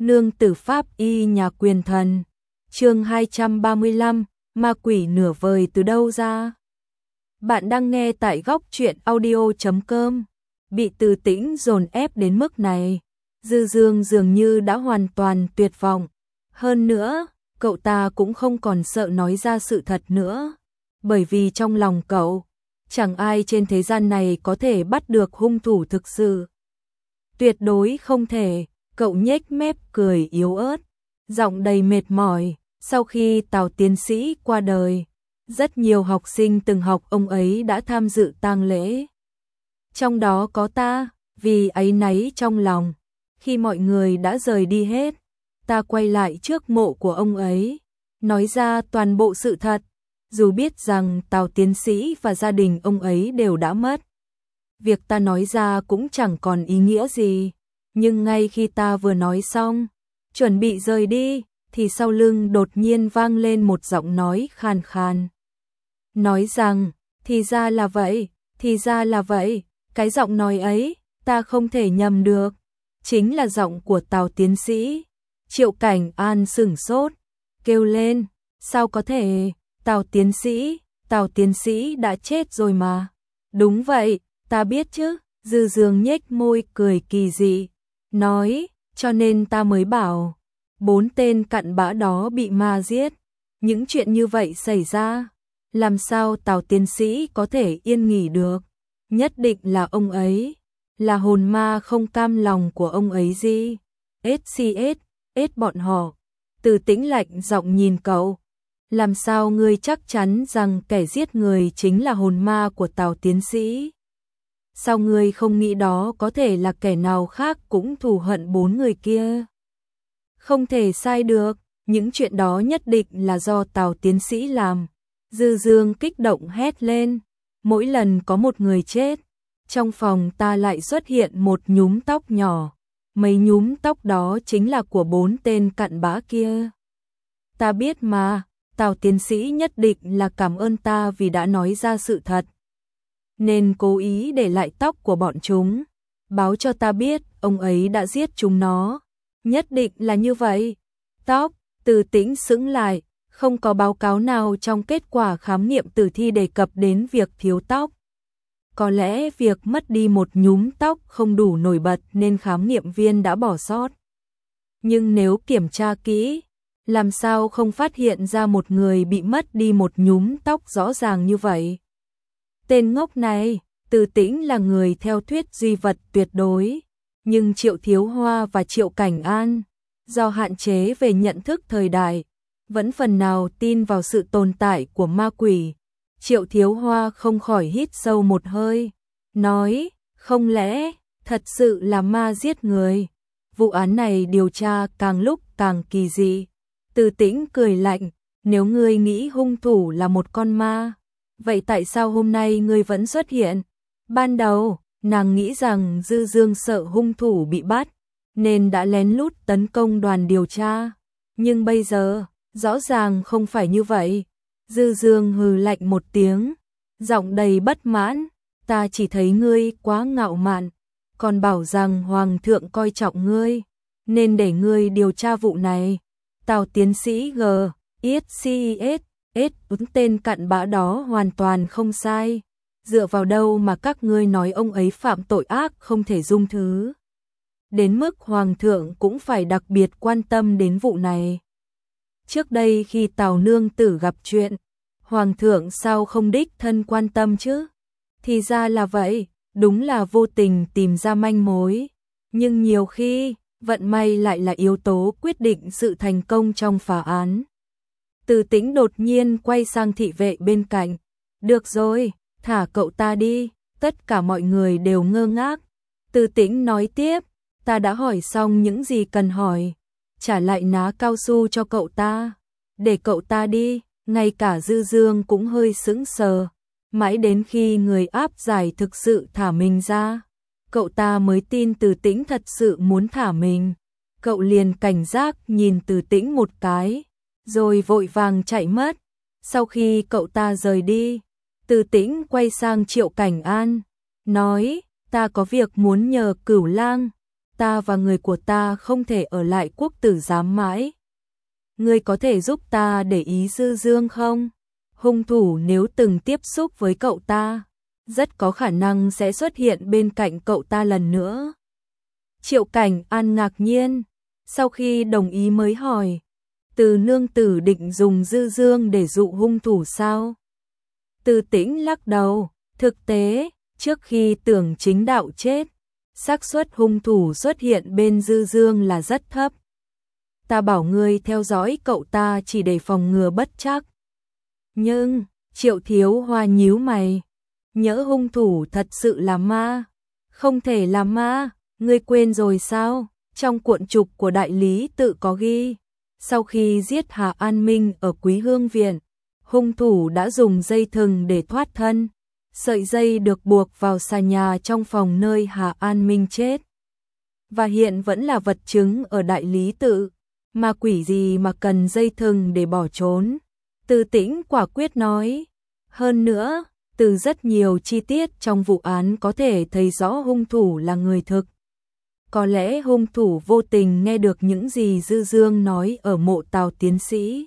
Nương tử pháp y nhà quyền thần. Chương 235, ma quỷ nửa vời từ đâu ra? Bạn đang nghe tại góc truyện audio.com. Bị Từ Tĩnh dồn ép đến mức này, Dư Dương dường như đã hoàn toàn tuyệt vọng. Hơn nữa, cậu ta cũng không còn sợ nói ra sự thật nữa, bởi vì trong lòng cậu, chẳng ai trên thế gian này có thể bắt được hung thủ thực sự. Tuyệt đối không thể. Cậu nhếch mép cười yếu ớt, giọng đầy mệt mỏi. Sau khi Tào tiến sĩ qua đời, rất nhiều học sinh từng học ông ấy đã tham dự tang lễ. Trong đó có ta, vì áy náy trong lòng. Khi mọi người đã rời đi hết, ta quay lại trước mộ của ông ấy, nói ra toàn bộ sự thật, dù biết rằng Tào tiến sĩ và gia đình ông ấy đều đã mất. Việc ta nói ra cũng chẳng còn ý nghĩa gì. Nhưng ngay khi ta vừa nói xong, chuẩn bị rời đi, thì sau lưng đột nhiên vang lên một giọng nói khàn khàn. Nói rằng, thì ra là vậy, thì ra là vậy, cái giọng nói ấy, ta không thể nhầm được. Chính là giọng của Tào tiến sĩ. Triệu Cảnh An sửng sốt, kêu lên, sao có thể, Tào tiến sĩ đã chết rồi mà. Đúng vậy, ta biết chứ, Dư Dương nhếch môi cười kỳ dị. Nói, cho nên ta mới bảo, 4 tên cặn bã đó bị ma giết. Những chuyện như vậy xảy ra, làm sao Tào tiến sĩ có thể yên nghỉ được? Nhất định là ông ấy, là hồn ma không cam lòng của ông ấy gì? SCS bọn họ. Từ Tĩnh lạnh giọng nhìn cậu. Làm sao ngươi chắc chắn rằng kẻ giết người chính là hồn ma của Tào tiến sĩ? Sao ngươi không nghĩ đó có thể là kẻ nào khác cũng thù hận 4 người kia? Không thể sai được, những chuyện đó nhất định là do Tào tiến sĩ làm. Dư Dương kích động hét lên, mỗi lần có một người chết, trong phòng ta lại xuất hiện một nhúm tóc nhỏ. Mấy nhúm tóc đó chính là của 4 tên cặn bã kia. Ta biết mà, Tào tiến sĩ nhất định là cảm ơn ta vì đã nói ra sự thật, nên cố ý để lại tóc của bọn chúng, báo cho ta biết ông ấy đã giết chúng nó. Nhất định là như vậy. Tóc, Từ Tĩnh sững lại, không có báo cáo nào trong kết quả khám nghiệm tử thi đề cập đến việc thiếu tóc. Có lẽ việc mất đi một nhúm tóc không đủ nổi bật nên khám nghiệm viên đã bỏ sót. Nhưng nếu kiểm tra kỹ, làm sao không phát hiện ra một người bị mất đi một nhúm tóc rõ ràng như vậy? Tên ngốc này, Từ Tĩnh là người theo thuyết duy vật tuyệt đối, nhưng Triệu Thiếu Hoa và Triệu Cảnh An, do hạn chế về nhận thức thời đại, vẫn phần nào tin vào sự tồn tại của ma quỷ. Triệu Thiếu Hoa không khỏi hít sâu một hơi, nói, không lẽ thật sự là ma giết người? Vụ án này điều tra càng lúc càng kỳ dị. Từ Tĩnh cười lạnh, nếu ngươi nghĩ hung thủ là một con ma, vậy tại sao hôm nay ngươi vẫn xuất hiện? Ban đầu, nàng nghĩ rằng Dư Dương sợ hung thủ bị bắt, nên đã lén lút tấn công đoàn điều tra. Nhưng bây giờ, rõ ràng không phải như vậy. Dư Dương hừ lạnh một tiếng, giọng đầy bất mãn, ta chỉ thấy ngươi quá ngạo mạn, còn bảo rằng Hoàng thượng coi trọng ngươi, nên để ngươi điều tra vụ này. Tào tiến sĩ SCS, tên cặn bã đó hoàn toàn không sai. Dựa vào đâu mà các ngươi nói ông ấy phạm tội ác không thể dung thứ? Đến mức Hoàng thượng cũng phải đặc biệt quan tâm đến vụ này. Trước đây khi Tào nương tử gặp chuyện, Hoàng thượng sao không đích thân quan tâm chứ? Thì ra là vậy, đúng là vô tình tìm ra manh mối. Nhưng nhiều khi, vận may lại là yếu tố quyết định sự thành công trong phá án. Từ Tĩnh đột nhiên quay sang thị vệ bên cạnh. Được rồi, thả cậu ta đi. Tất cả mọi người đều ngơ ngác. Từ Tĩnh nói tiếp, ta đã hỏi xong những gì cần hỏi, trả lại ná cao su cho cậu ta, để cậu ta đi. Ngay cả Dư Dương cũng hơi sững sờ, mãi đến khi người áp giải thực sự thả mình ra, cậu ta mới tin Từ Tĩnh thật sự muốn thả mình. Cậu liền cảnh giác nhìn Từ Tĩnh một cái, rồi vội vàng chạy mất. Sau khi cậu ta rời đi, Từ Tĩnh quay sang Triệu Cảnh An, nói, ta có việc muốn nhờ Cửu Lang. ta và người của ta không thể ở lại quốc tử giám mãi. Ngươi có thể giúp ta để ý Dư Dương không? Hung thủ nếu từng tiếp xúc với cậu ta, rất có khả năng sẽ xuất hiện bên cạnh cậu ta lần nữa. Triệu Cảnh An ngạc nhiên, sau khi đồng ý mới hỏi, Từ nương tử định dùng Dư Dương để dụ hung thủ sao? Từ Tĩnh lắc đầu, thực tế, trước khi Tưởng Chính Đạo chết, xác suất hung thủ xuất hiện bên Dư Dương là rất thấp. Ta bảo ngươi theo dõi cậu ta chỉ để phòng ngừa bất trắc. Nhưng, Triệu Thiếu Hoa nhíu mày, nhỡ hung thủ thật sự là ma. Không thể là ma, ngươi quên rồi sao? Trong cuộn trục của đại lý tự có ghi, sau khi giết Hà An Minh ở Quý Hương Viện, hung thủ đã dùng dây thừng để thoát thân. Sợi dây được buộc vào xà nhà trong phòng nơi Hà An Minh chết. Và hiện vẫn là vật chứng ở đại lý tự. Ma quỷ gì mà cần dây thừng để bỏ trốn? Từ Tĩnh quả quyết nói. Hơn nữa, từ rất nhiều chi tiết trong vụ án có thể thấy rõ hung thủ là người thực. Có lẽ hung thủ vô tình nghe được những gì Dư Dương nói ở mộ Tào tiến sĩ,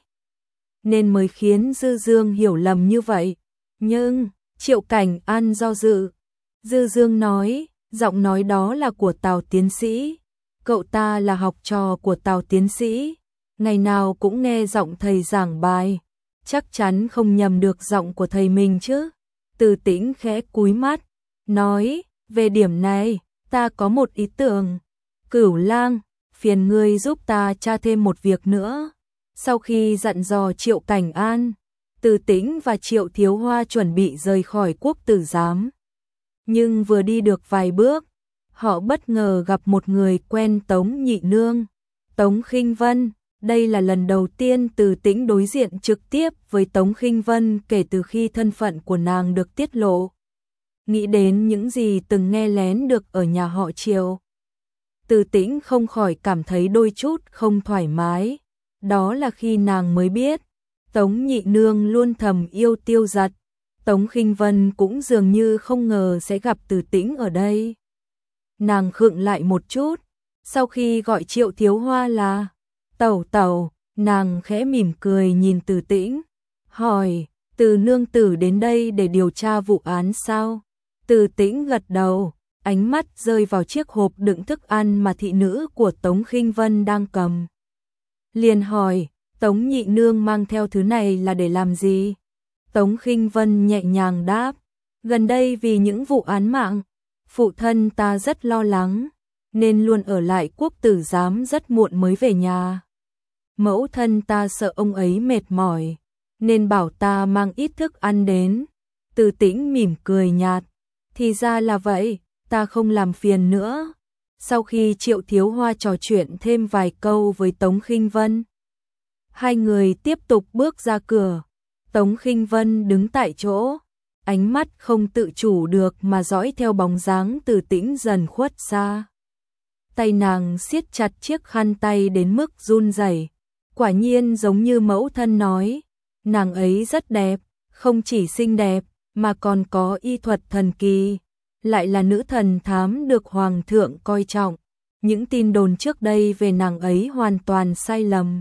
nên mới khiến Dư Dương hiểu lầm như vậy. Nhưng, Triệu Cảnh An do dự. Dư Dương nói, giọng nói đó là của Tào tiến sĩ. Cậu ta là học trò của Tào tiến sĩ, ngày nào cũng nghe giọng thầy giảng bài, chắc chắn không nhầm được giọng của thầy mình chứ. Từ Tĩnh khẽ cúi mắt, nói, về điểm này, ta có một ý tưởng. Cửu Lang, phiền ngươi giúp ta tra thêm một việc nữa. Sau khi dặn dò Triệu Cảnh An, Từ Tĩnh và Triệu Thiếu Hoa chuẩn bị rời khỏi quốc tử giám. Nhưng vừa đi được vài bước, họ bất ngờ gặp một người quen Tống Nhị Nương, Tống Khinh Vân. Đây là lần đầu tiên Từ Tĩnh đối diện trực tiếp với Tống Khinh Vân kể từ khi thân phận của nàng được tiết lộ. Nghĩ đến những gì từng nghe lén được ở nhà họ Triệu, Từ Tĩnh không khỏi cảm thấy đôi chút không thoải mái. Đó là khi nàng mới biết, Tống Nhị Nương luôn thầm yêu Tiêu Giật. Tống Khinh Vân cũng dường như không ngờ sẽ gặp Từ Tĩnh ở đây. Nàng khựng lại một chút, sau khi gọi Triệu Thiếu Hoa là Tẩu Tẩu, nàng khẽ mỉm cười nhìn Từ Tĩnh, hỏi, Từ nương tử đến đây để điều tra vụ án sao? Từ Tĩnh gật đầu, ánh mắt rơi vào chiếc hộp đựng thức ăn mà thị nữ của Tống Khinh Vân đang cầm. Liền hỏi, Tống Nhị Nương mang theo thứ này là để làm gì? Tống Khinh Vân nhẹ nhàng đáp, gần đây vì những vụ án mạng, phụ thân ta rất lo lắng, nên luôn ở lại quốc tử giám rất muộn mới về nhà. Mẫu thân ta sợ ông ấy mệt mỏi, nên bảo ta mang ít thức ăn đến. Từ Tĩnh mỉm cười nhạt, thì ra là vậy, ta không làm phiền nữa. Sau khi Triệu Thiếu Hoa trò chuyện thêm vài câu với Tống Khinh Vân, hai người tiếp tục bước ra cửa. Tống Khinh Vân đứng tại chỗ, ánh mắt không tự chủ được mà dõi theo bóng dáng Từ Tĩnh dần khuất xa. Tay nàng siết chặt chiếc khăn tay đến mức run rẩy. Quả nhiên giống như mẫu thân nói, nàng ấy rất đẹp, không chỉ xinh đẹp mà còn có y thuật thần kỳ, lại là nữ thần thám được hoàng thượng coi trọng. Những tin đồn trước đây về nàng ấy hoàn toàn sai lầm.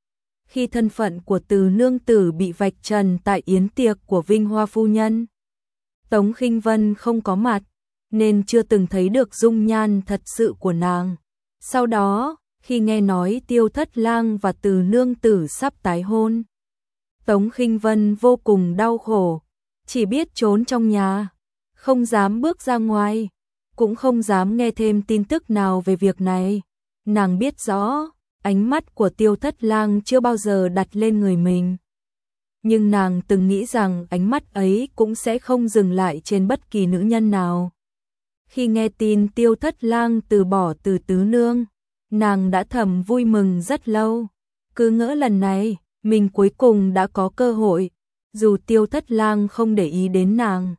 Khi thân phận của Từ nương tử bị vạch trần tại yến tiệc của Vinh Hoa phu nhân, Tống Khinh Vân không có mặt, nên chưa từng thấy được dung nhan thật sự của nàng. Sau đó, khi nghe nói Tiêu Thất Lang và Từ nương tử sắp tái hôn, Tống Khinh Vân vô cùng đau khổ, chỉ biết trốn trong nhà, không dám bước ra ngoài, cũng không dám nghe thêm tin tức nào về việc này. Nàng biết rõ, ánh mắt của Tiêu Thất Lang chưa bao giờ đặt lên người mình. Nhưng nàng từng nghĩ rằng ánh mắt ấy cũng sẽ không dừng lại trên bất kỳ nữ nhân nào. Khi nghe tin Tiêu Thất Lang từ bỏ Từ tứ nương, nàng đã thầm vui mừng rất lâu. Cứ ngỡ lần này, mình cuối cùng đã có cơ hội. Dù Tiêu Thất Lang không để ý đến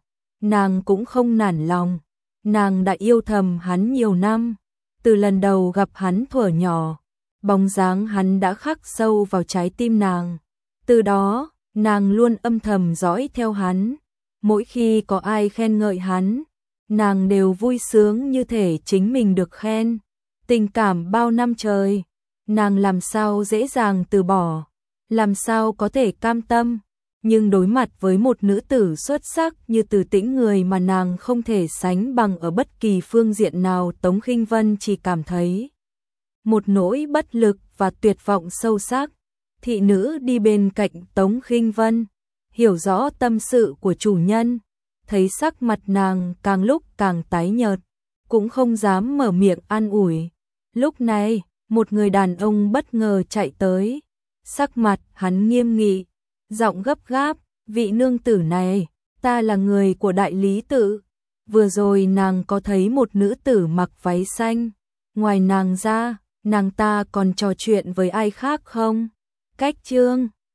nàng cũng không nản lòng. Nàng đã yêu thầm hắn nhiều năm. Từ lần đầu gặp hắn thuở nhỏ, bóng dáng hắn đã khắc sâu vào trái tim nàng. Từ đó, nàng luôn âm thầm dõi theo hắn. Mỗi khi có ai khen ngợi hắn, nàng đều vui sướng như thể chính mình được khen. Tình cảm bao năm trời, nàng làm sao dễ dàng từ bỏ, làm sao có thể cam tâm, nhưng đối mặt với một nữ tử xuất sắc như Từ Tĩnh, người mà nàng không thể sánh bằng ở bất kỳ phương diện nào, Tống Khinh Vân chỉ cảm thấy một nỗi bất lực và tuyệt vọng sâu sắc. Thị nữ đi bên cạnh Tống Khinh Vân, hiểu rõ tâm sự của chủ nhân, thấy sắc mặt nàng càng lúc càng tái nhợt, cũng không dám mở miệng an ủi. Lúc này, một người đàn ông bất ngờ chạy tới, sắc mặt hắn nghiêm nghị, giọng gấp gáp, vị nương tử này, ta là người của đại lý tự. Vừa rồi nàng có thấy một nữ tử mặc váy xanh, ngoài nàng ra, nàng ta còn trò chuyện với ai khác không? Cách chương